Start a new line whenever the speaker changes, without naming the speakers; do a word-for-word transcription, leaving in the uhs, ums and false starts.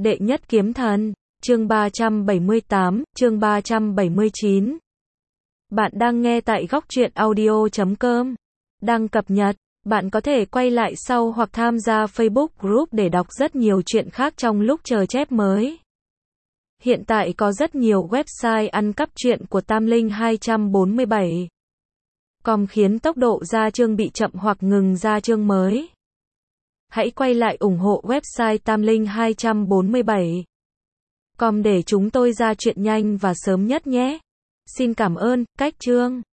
Đệ nhất kiếm thần, chương ba trăm bảy mươi tám, chương ba trăm bảy mươi chín. Bạn đang nghe tại góc truyện audio chấm com. Đang cập nhật, bạn có thể quay lại sau hoặc tham gia Facebook Group để đọc rất nhiều chuyện khác trong lúc chờ chép mới. Hiện tại có rất nhiều website ăn cắp truyện của Tam Linh hai trăm bốn mươi bảy com khiến tốc độ ra chương bị chậm hoặc ngừng ra chương mới. Hãy quay lại ủng hộ website Tam Linh hai trăm bốn mươi bảy com để chúng tôi ra chuyện nhanh và sớm nhất nhé. Xin cảm ơn. Cách chương